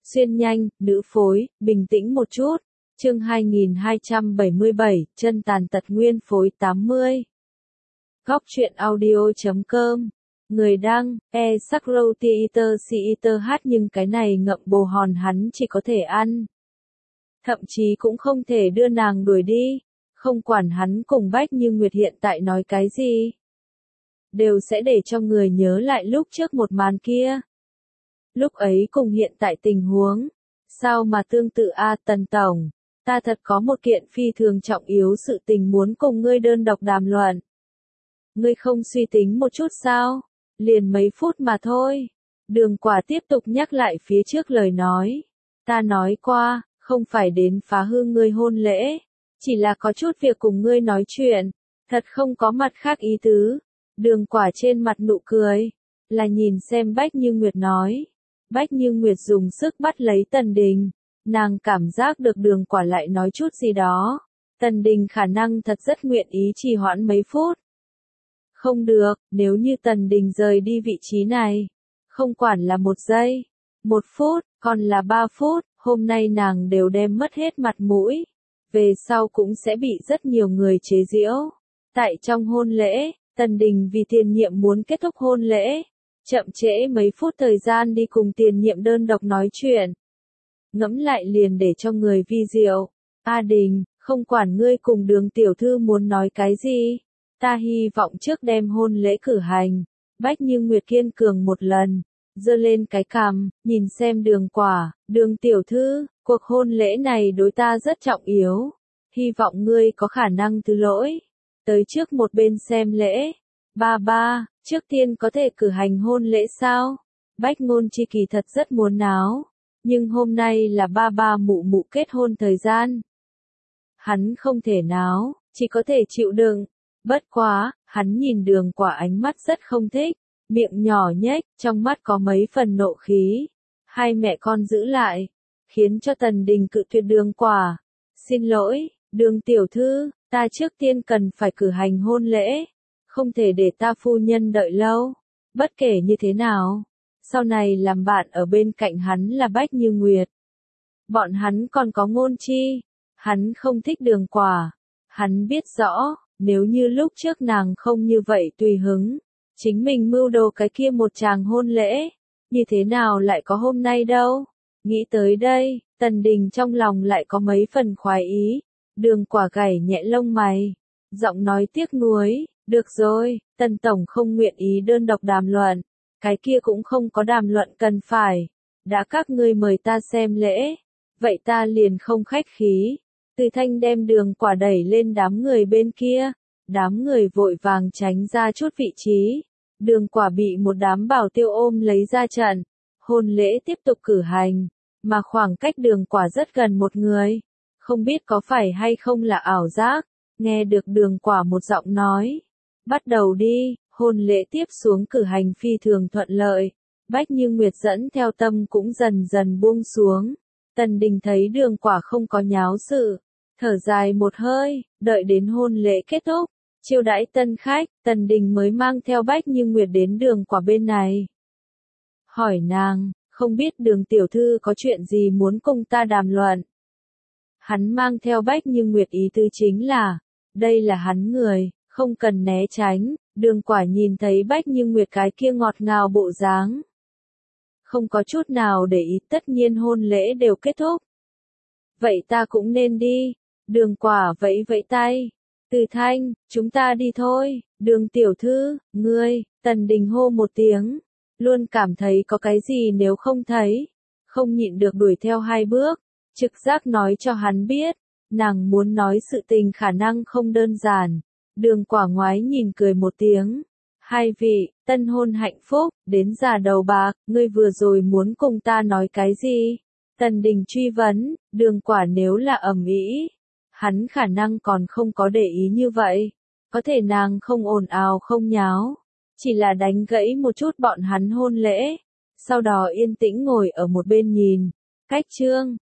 Xuyên nhanh, nữ phối, bình tĩnh một chút. Chương 2277, chân tàn tật nguyên phối 80. Góc truyện audio.com. Người đăng, e-sắc-râu-ti-iter-si-iter-hát nhưng cái này ngậm bồ hòn hắn chỉ có thể ăn. Thậm chí cũng không thể đưa nàng đuổi đi. Không quản hắn cùng Bách Như Nguyệt hiện tại nói cái gì. Đều sẽ để cho người nhớ lại lúc trước một màn kia. Lúc ấy cùng hiện tại tình huống. Sao mà tương tự a Tần Tổng. Ta thật có một kiện phi thường trọng yếu sự tình muốn cùng ngươi đơn độc đàm luận. Ngươi không suy tính một chút sao? Liền mấy phút mà thôi. Đường Quả tiếp tục nhắc lại phía trước lời nói. Ta nói qua, không phải đến phá hư ngươi hôn lễ. Chỉ là có chút việc cùng ngươi nói chuyện. Thật không có mặt khác ý tứ. Đường Quả trên mặt nụ cười. Là nhìn xem Bách Như Nguyệt nói. Bách Như Nguyệt dùng sức bắt lấy Tần Đình. Nàng cảm giác được Đường Quả lại nói chút gì đó. Tần Đình khả năng thật rất nguyện ý trì hoãn mấy phút. Không được, nếu như Tần Đình rời đi vị trí này. Không quản là 1 giây, 1 phút, còn là 3 phút, hôm nay nàng đều đem mất hết mặt mũi. Về sau cũng sẽ bị rất nhiều người chế giễu. Tại trong hôn lễ, Tần Đình vì tiền nhiệm muốn kết thúc hôn lễ. Chậm trễ mấy phút thời gian đi cùng tiền nhiệm đơn độc nói chuyện. Ngẫm lại liền để cho người vi diệu. A Đình, không quản ngươi cùng Đường tiểu thư muốn nói cái gì. Ta hy vọng trước đem hôn lễ cử hành. Bách Như Nguyệt kiên cường một lần. Giơ lên cái cằm, nhìn xem Đường Quả. Đường tiểu thư, cuộc hôn lễ này đối ta rất trọng yếu. Hy vọng ngươi có khả năng thứ lỗi. Tới trước một bên xem lễ. Ba, trước tiên có thể cử hành hôn lễ sao? Bách Ngôn Chi kỳ thật rất muốn náo. Nhưng hôm nay là ba mụ kết hôn thời gian. Hắn không thể náo, chỉ có thể chịu đựng. Bất quá, hắn nhìn Đường Quả ánh mắt rất không thích. Miệng nhỏ nhếch, trong mắt có mấy phần nộ khí. Hai mẹ con giữ lại. Khiến cho Tần Đình cự tuyệt Đường Quả. Xin lỗi, Đường tiểu thư, ta trước tiên cần phải cử hành hôn lễ. Không thể để ta phu nhân đợi lâu. Bất kể như thế nào. Sau này làm bạn ở bên cạnh hắn là Bách Như Nguyệt. Bọn hắn còn có Ngôn Chi. Hắn không thích Đường Quả. Hắn biết rõ, nếu như lúc trước nàng không như vậy tùy hứng. Chính mình mưu đồ cái kia một tràng hôn lễ. Như thế nào lại có hôm nay đâu. Nghĩ tới đây, Tần Đình trong lòng lại có mấy phần khoái ý. Đường Quả gảy nhẹ lông mày. Giọng nói tiếc nuối. Được rồi, Tần Tổng không nguyện ý đơn độc đàm luận. Cái kia cũng không có đàm luận cần phải. Đã các ngươi mời ta xem lễ. Vậy ta liền không khách khí. Từ Thanh đem Đường Quả đẩy lên đám người bên kia. Đám người vội vàng tránh ra chút vị trí. Đường Quả bị một đám bảo tiêu ôm lấy ra trận. Hôn lễ tiếp tục cử hành. Mà khoảng cách Đường Quả rất gần một người. Không biết có phải hay không là ảo giác. Nghe được Đường Quả một giọng nói. Bắt đầu đi, hôn lễ tiếp xuống cử hành phi thường thuận lợi. Bách Như Nguyệt dẫn theo tâm cũng dần dần buông xuống. Tần Đình thấy Đường Quả không có nháo sự. Thở dài một hơi, đợi đến hôn lễ kết thúc. Chiêu đãi tân khách, Tần Đình mới mang theo Bách Như Nguyệt đến Đường Quả bên này. Hỏi nàng, không biết Đường tiểu thư có chuyện gì muốn cùng ta đàm luận. Hắn mang theo Bách Như Nguyệt ý tứ chính là, đây là hắn người. Không cần né tránh, Đường Quả nhìn thấy Bách Như Nguyệt cái kia ngọt ngào bộ dáng. Không có chút nào để ý, tất nhiên hôn lễ đều kết thúc. Vậy ta cũng nên đi. Đường Quả vẫy vẫy tay. Từ Thanh, chúng ta đi thôi. Đường tiểu thư, ngươi, Tần Đình hô một tiếng. Luôn cảm thấy có cái gì nếu không thấy. Không nhịn được đuổi theo 2 bước. Trực giác nói cho hắn biết. Nàng muốn nói sự tình khả năng không đơn giản. Đường Quả ngoái nhìn cười một tiếng. 2 vị, tân hôn hạnh phúc, đến già đầu bạc, ngươi vừa rồi muốn cùng ta nói cái gì? Tần Đình truy vấn, Đường Quả nếu là ầm ĩ, hắn khả năng còn không có để ý như vậy. Có thể nàng không ồn ào không nháo, chỉ là đánh gãy một chút bọn hắn hôn lễ. Sau đó yên tĩnh ngồi ở một bên nhìn. Cách chương